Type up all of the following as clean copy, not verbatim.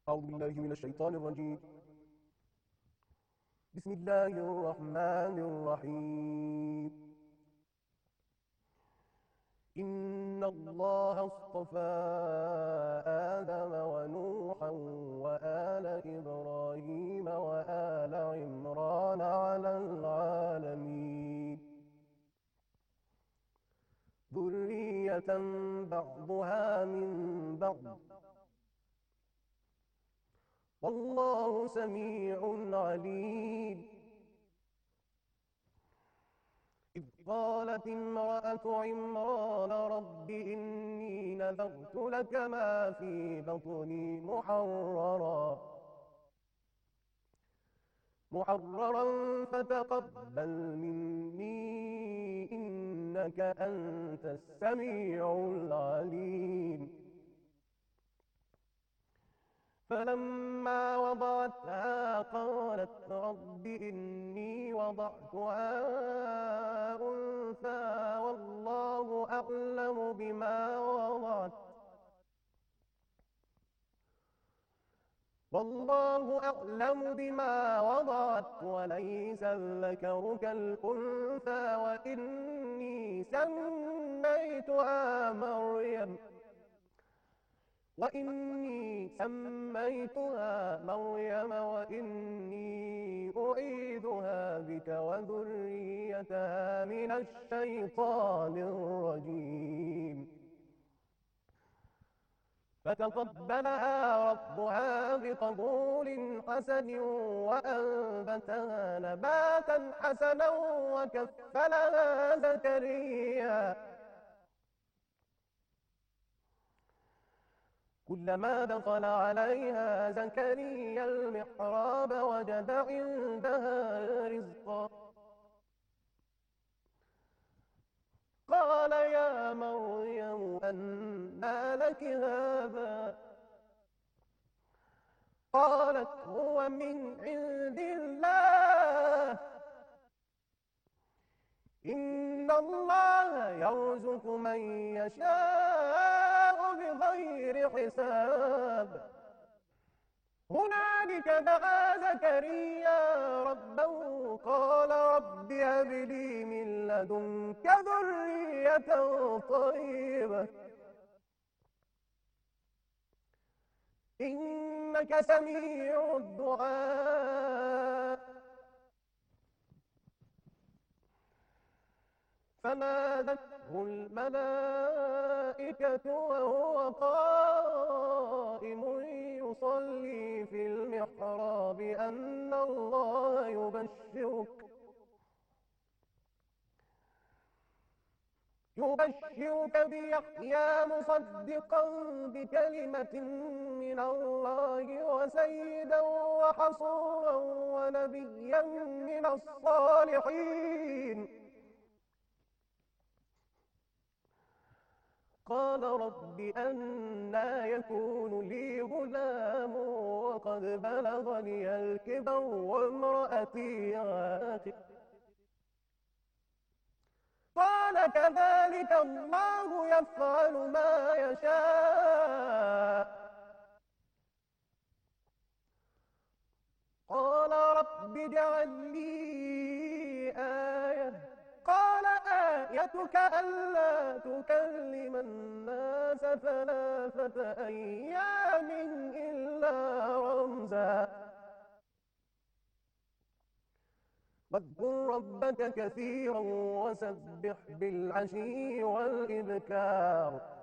أعوذ بالله من الشيطان الرجيم. بسم الله الرحمن الرحيم. إن الله اصطفى آدم ونوحا وآل إبراهيم وآل عمران على العالمين، ذرية بعضها من بعض، والله سميع عليم. إذ قالت امرأة عمران رب إني نذرت لك ما في بطني محررا فتقبل مني إنك أنت السميع العليم. فلما وضعتها قالت رب إني وضعتها أنثى والله أعلم بما وضعت وليس الذكر كالأنثى وإني سميتها مريم وإني أعيذها بك وذريتها من الشيطان الرجيم. فتقبلها ربها بقبول حسن وأنبتها نباتا حسنا وكفلها زكريا. كلما دخل عليها زكريا المحراب وجد عندها رزقا قال يا مريم أنى لك هذا؟ قالت هو من عند الله، إن الله يرزق من يشاء بغير حساب. هنالك دعا زكريا ربه قال رب هب لي من لدنك ذرية طيبة إنك سميع الدعاء. فنادته الملائكة وهو قائم يصلي في المحراب أن الله يبشرك بيحيى مصدقا بكلمة من الله وسيدا وحصورا ونبيا من الصالحين. قال رب أنى يكون لي غلام وقد بلغني الكبر وامرأتي عاقر؟ قال كذلك الله يفعل ما يشاء. قال رب اجعل لي آية. قال آيتك ألا تكلم الناس 3 أيام إلا رمزا واذكر ربك كثيرا وسبح بالعشي والإبكار.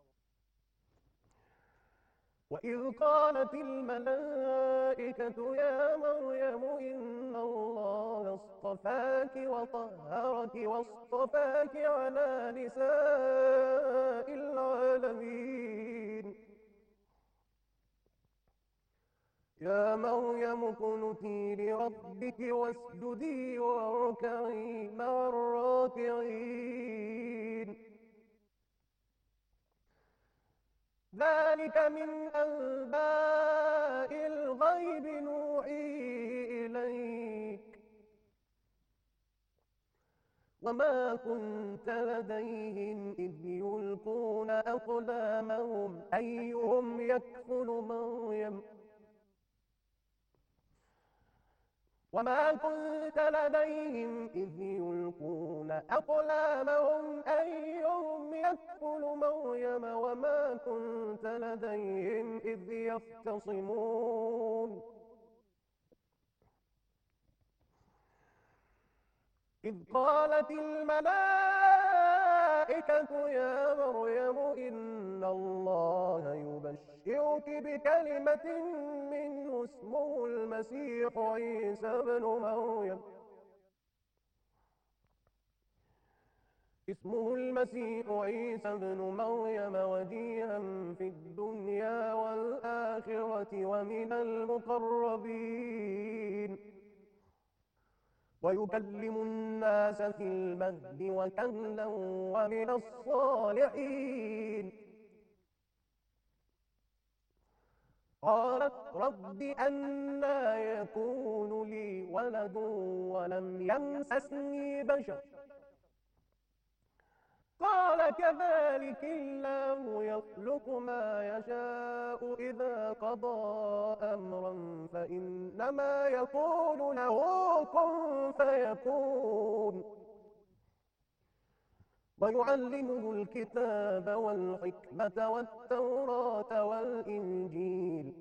وإذ قالت الملائكة يا مريم إن الله اصطفاك وطهرك واصطفاك على نساء العالمين. يا مريم اقنتي لربك واسجدي واركعي مع الراكعين. ذلك من أنباء الغيب نوحيه إليك وما كنت لديهم إذ يلقون أقلامهم أيهم يكفل مريم وما كنت لديهم إذ يلقون أقلامهم أيهم يكفل مريم وما كنت لديهم إذ يختصمون إذ قالت الملائكة يا مريم إن الله يبشرك بكلمة منه اسمه المسيح عيسى بن مريم وجيها في الدنيا والآخرة ومن المقربين ويكلم الناس في المهد وكهلا ومن الصالحين قالت رب أنى يكون لي ولد ولم يمسسني بشر قال كذلك الله يخلق ما يشاء إذا قضى أمرا فإنما يقول له كن فيكون ويعلمه الكتاب والحكمة والتوراة والإنجيل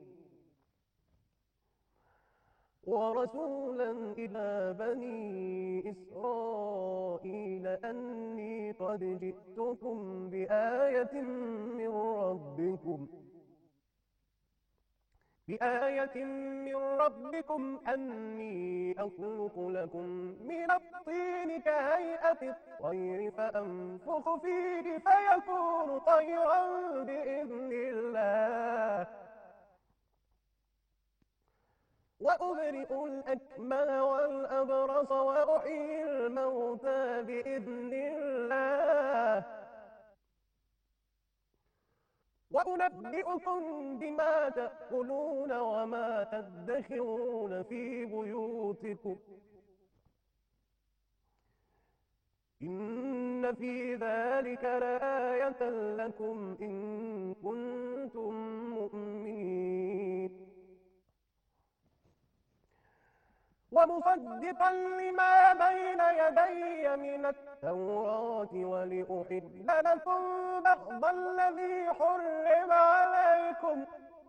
ورسولا إلى بني إسرائيل أني قد جئتكم بآية من ربكم أني أخلق لكم من الطين كهيئة الطير فأنفخ فيه فيكون طيرا بإذن الله وأبرئ الأكمه والأبرص وأحيي الموتى بإذن الله وأنبئكم بما تأكلون وما تدخرون في بيوتكم إن في ذلك لآية لكم إن كنتم مؤمنين ومصدقا لما بين يدي من التوراة ولأحل لكم بعض الذي حرم عليكم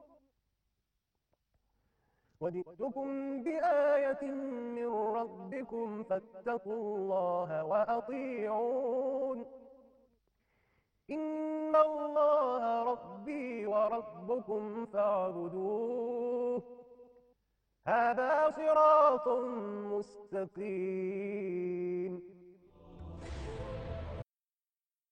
وجئتكم بآية من ربكم فاتقوا الله وأطيعون إن الله ربي وربكم فاعبدوه هذا صراط مستقيم